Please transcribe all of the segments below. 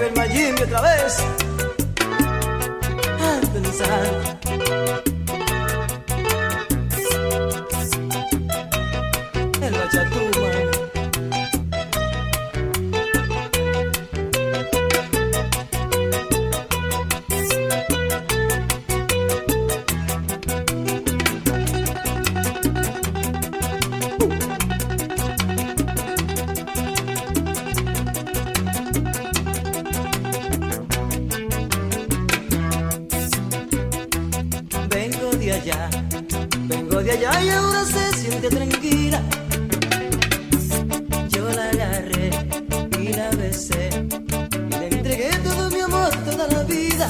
el Mayimbe otra vez. Anthony Santos. El Bachatuma. Vengo de allá y ahora se siente tranquila. Yo la agarré y la besé y le entregué todo mi amor, toda la vida.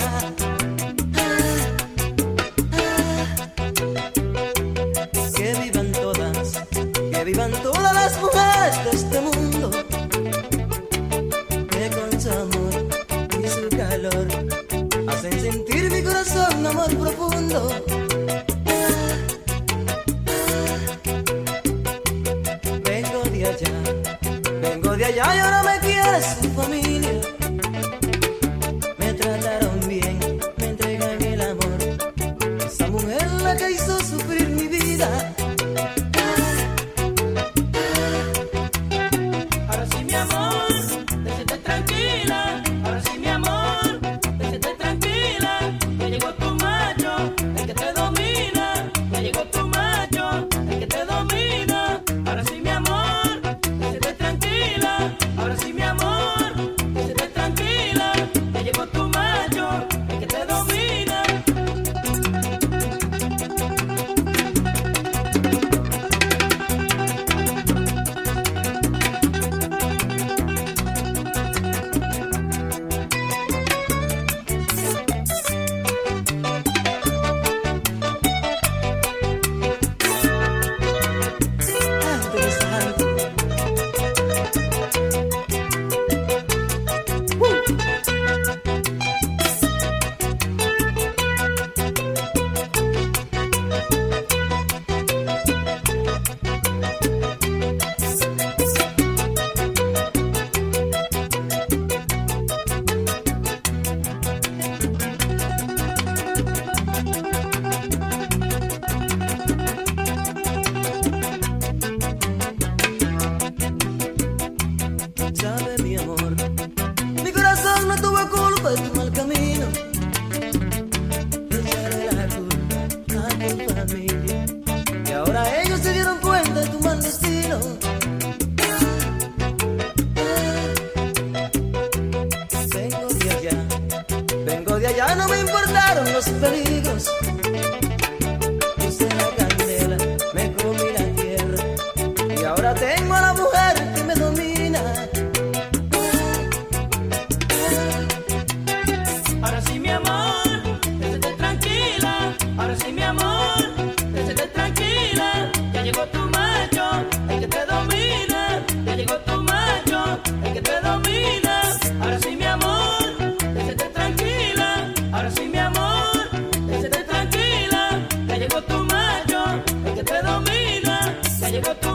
Que vivan todas las mujeres de este mundo, que con su amor y su calor hacen sentir mi corazón un amor profundo. Vengo de allá y ahora me quiere su familia. Me trataron bien, me entregan el amor. Esa mujer la que hizo sufrir mi vida. Ahora sí mi amor, déjate tranquila. Ahora sí mi amor, déjate tranquila. Ya llegó tu macho, el que te domina. Ya llegó tu macho, el que te domina. Ahora sí mi amor. Ahora sí mi amor, déjate tranquila, ya llegó tu macho, el que te domina. Sabe mi amor, mi corazón no tuvo culpa de tu mal camino. Echarle la culpa a tu familia, y ahora ellos se dieron cuenta de tu mal destino. Vengo de allá, no me importaron los peligros. Puse la candela, me comí la tierra, y ahora tengo a la mujer que me domina. Ahora sí mi amor, déjate tranquila. Ahora sí mi amor, déjate tranquila. Ya llegó tu macho, el que te domina. Ya llegó tu macho, el que te domina. Ahora sí mi amor, déjate tranquila. Ahora sí mi amor, déjate tranquila. Ya llegó tu macho, el que te domina. Ya llegó tu